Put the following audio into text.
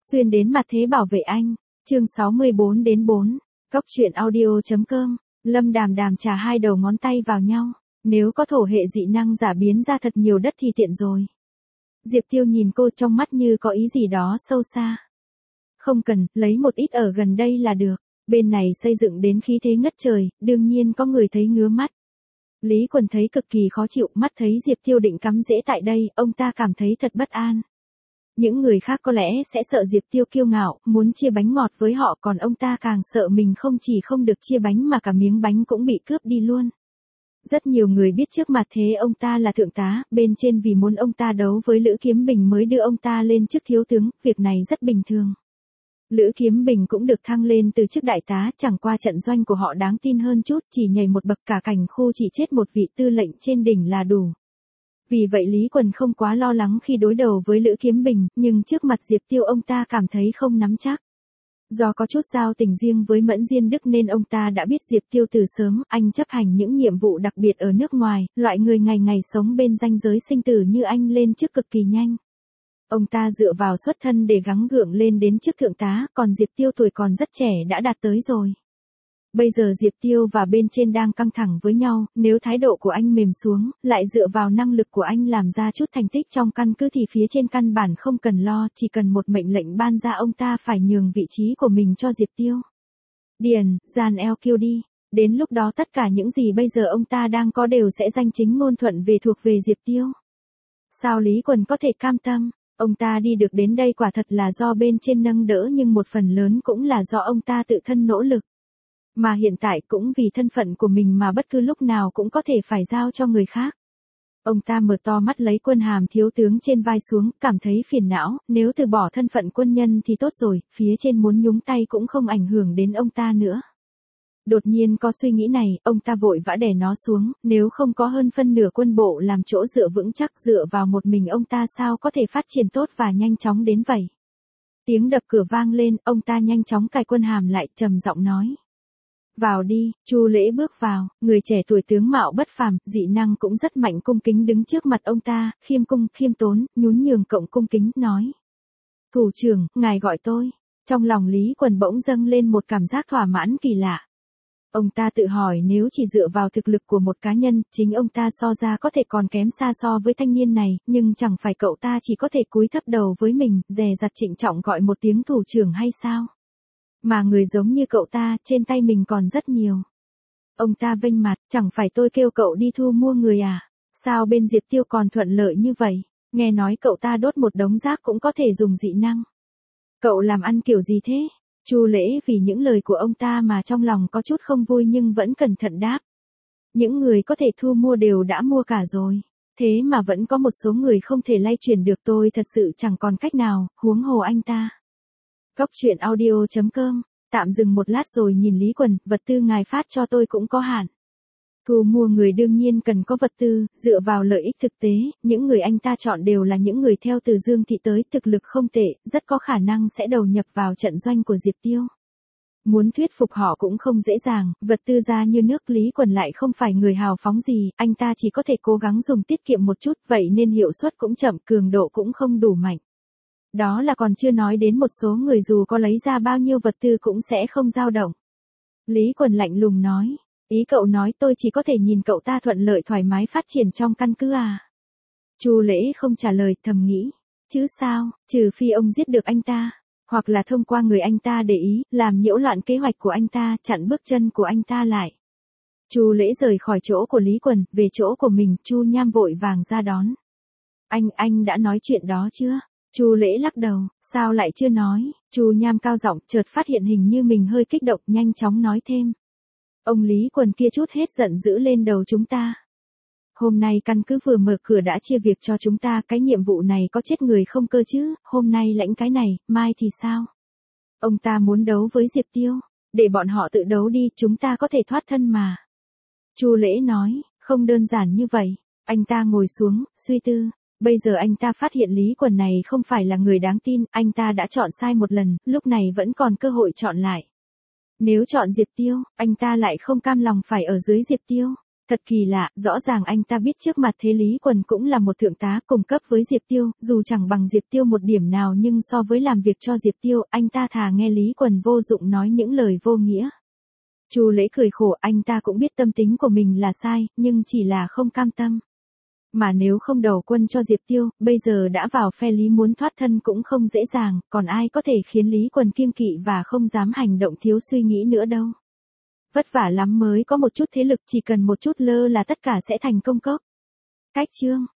Xuyên đến mặt thế bảo vệ anh. Chương 64-4. Cốc truyện audio.com. Lâm Đàm Đàm chà hai đầu ngón tay vào nhau. Nếu có thổ hệ dị năng giả biến ra thật nhiều đất thì tiện rồi. Diệp Tiêu nhìn cô trong mắt như có ý gì đó sâu xa. Không cần, lấy một ít ở gần đây là được. Bên này xây dựng đến khí thế ngất trời, đương nhiên có người thấy ngứa mắt. Lý Quần thấy cực kỳ khó chịu, mắt thấy Diệp Tiêu định cắm rễ tại đây, ông ta cảm thấy thật bất an. Những người khác có lẽ sẽ sợ Diệp Tiêu kiêu ngạo, muốn chia bánh ngọt với họ, còn ông ta càng sợ mình không chỉ không được chia bánh mà cả miếng bánh cũng bị cướp đi luôn. Rất nhiều người biết trước mặt thế ông ta là thượng tá, bên trên vì muốn ông ta đấu với Lữ Kiếm Bình mới đưa ông ta lên chức thiếu tướng, việc này rất bình thường. Lữ Kiếm Bình cũng được thăng lên từ chức đại tá, chẳng qua trận doanh của họ đáng tin hơn chút, chỉ nhảy một bậc cả cảnh khu chỉ chết một vị tư lệnh trên đỉnh là đủ. Vì vậy Lý Quần không quá lo lắng khi đối đầu với Lữ Kiếm Bình, nhưng trước mặt Diệp Tiêu ông ta cảm thấy không nắm chắc. Do có chút giao tình riêng với Mẫn Diên Đức nên ông ta đã biết Diệp Tiêu từ sớm, anh chấp hành những nhiệm vụ đặc biệt ở nước ngoài, loại người ngày ngày sống bên ranh giới sinh tử như anh lên chức cực kỳ nhanh. Ông ta dựa vào xuất thân để gắng gượng lên đến chức thượng tá, còn Diệp Tiêu tuổi còn rất trẻ đã đạt tới rồi. Bây giờ Diệp Tiêu và bên trên đang căng thẳng với nhau, nếu thái độ của anh mềm xuống, lại dựa vào năng lực của anh làm ra chút thành tích trong căn cứ thì phía trên căn bản không cần lo, chỉ cần một mệnh lệnh ban ra ông ta phải nhường vị trí của mình cho Diệp Tiêu. Điền, Gian LQ đi, đến lúc đó tất cả những gì bây giờ ông ta đang có đều sẽ danh chính ngôn thuận về thuộc về Diệp Tiêu. Sao Lý Quần có thể cam tâm? Ông ta đi được đến đây quả thật là do bên trên nâng đỡ nhưng một phần lớn cũng là do ông ta tự thân nỗ lực. Mà hiện tại cũng vì thân phận của mình mà bất cứ lúc nào cũng có thể phải giao cho người khác. Ông ta mở to mắt lấy quân hàm thiếu tướng trên vai xuống, cảm thấy phiền não, nếu từ bỏ thân phận quân nhân thì tốt rồi, phía trên muốn nhúng tay cũng không ảnh hưởng đến ông ta nữa. Đột nhiên có suy nghĩ này, ông ta vội vã đè nó xuống, nếu không có hơn phân nửa quân bộ làm chỗ dựa vững chắc, dựa vào một mình ông ta sao có thể phát triển tốt và nhanh chóng đến vậy. Tiếng đập cửa vang lên, ông ta nhanh chóng cài quân hàm lại, trầm giọng nói. Vào đi, Chu Lễ bước vào, người trẻ tuổi tướng mạo bất phàm, dị năng cũng rất mạnh, cung kính đứng trước mặt ông ta, khiêm cung, khiêm tốn, nhún nhường cộng cung kính, nói. Thủ trưởng, ngài gọi tôi. Trong lòng Lý Quần bỗng dâng lên một cảm giác thỏa mãn kỳ lạ. Ông ta tự hỏi nếu chỉ dựa vào thực lực của một cá nhân, chính ông ta so ra có thể còn kém xa so với thanh niên này, nhưng chẳng phải cậu ta chỉ có thể cúi thấp đầu với mình, dè dặt trịnh trọng gọi một tiếng thủ trưởng hay sao? Mà người giống như cậu ta, trên tay mình còn rất nhiều. Ông ta vênh mặt, chẳng phải tôi kêu cậu đi thu mua người à? Sao bên Diệp Tiêu còn thuận lợi như vậy? Nghe nói cậu ta đốt một đống rác cũng có thể dùng dị năng. Cậu làm ăn kiểu gì thế? Chu Lễ vì những lời của ông ta mà trong lòng có chút không vui nhưng vẫn cẩn thận đáp. Những người có thể thu mua đều đã mua cả rồi. Thế mà vẫn có một số người không thể lay chuyển được, tôi thật sự chẳng còn cách nào, huống hồ anh ta. Cốc truyện audio.com. Tạm dừng một lát rồi nhìn Lý Quần, vật tư ngài phát cho tôi cũng có hạn. Thu mua người đương nhiên cần có vật tư, dựa vào lợi ích thực tế, những người anh ta chọn đều là những người theo từ Dương Thị tới, thực lực không tệ, rất có khả năng sẽ đầu nhập vào trận doanh của Diệp Tiêu. Muốn thuyết phục họ cũng không dễ dàng, vật tư ra như nước. Lý Quần lại không phải người hào phóng gì, anh ta chỉ có thể cố gắng dùng tiết kiệm một chút, vậy nên hiệu suất cũng chậm, cường độ cũng không đủ mạnh. Đó là còn chưa nói đến một số người dù có lấy ra bao nhiêu vật tư cũng sẽ không dao động. Lý Quần lạnh lùng nói. Ý cậu nói tôi chỉ có thể nhìn cậu ta thuận lợi thoải mái phát triển trong căn cứ à? Chu Lễ không trả lời, thầm nghĩ. Chứ sao, trừ phi ông giết được anh ta, hoặc là thông qua người anh ta để ý, làm nhiễu loạn kế hoạch của anh ta, chặn bước chân của anh ta lại. Chu Lễ rời khỏi chỗ của Lý Quần, về chỗ của mình, Chu Nham vội vàng ra đón. Anh đã nói chuyện đó chưa? Chu Lễ lắc đầu, sao lại chưa nói? Chu Nham cao giọng, chợt phát hiện hình như mình hơi kích động, nhanh chóng nói thêm. Ông Lý Quần kia chút hết giận dữ lên đầu chúng ta. Hôm nay căn cứ vừa mở cửa đã chia việc cho chúng ta, cái nhiệm vụ này có chết người không cơ chứ, hôm nay lãnh cái này, mai thì sao? Ông ta muốn đấu với Diệp Tiêu, để bọn họ tự đấu đi, chúng ta có thể thoát thân mà. Chu Lễ nói, không đơn giản như vậy. Anh ta ngồi xuống, suy tư. Bây giờ anh ta phát hiện Lý Quần này không phải là người đáng tin, anh ta đã chọn sai một lần, lúc này vẫn còn cơ hội chọn lại. Nếu chọn Diệp Tiêu, anh ta lại không cam lòng phải ở dưới Diệp Tiêu. Thật kỳ lạ, rõ ràng anh ta biết trước mặt thế Lý Quần cũng là một thượng tá cùng cấp với Diệp Tiêu, dù chẳng bằng Diệp Tiêu một điểm nào nhưng so với làm việc cho Diệp Tiêu, anh ta thà nghe Lý Quần vô dụng nói những lời vô nghĩa. Chu Lễ cười khổ, anh ta cũng biết tâm tính của mình là sai, nhưng chỉ là không cam tâm. Mà nếu không đầu quân cho Diệp Tiêu, bây giờ đã vào phe Lý muốn thoát thân cũng không dễ dàng, còn ai có thể khiến Lý Quần kiêng kỵ và không dám hành động thiếu suy nghĩ nữa đâu. Vất vả lắm mới có một chút thế lực, chỉ cần một chút lơ là tất cả sẽ thành công cốc. Cách chương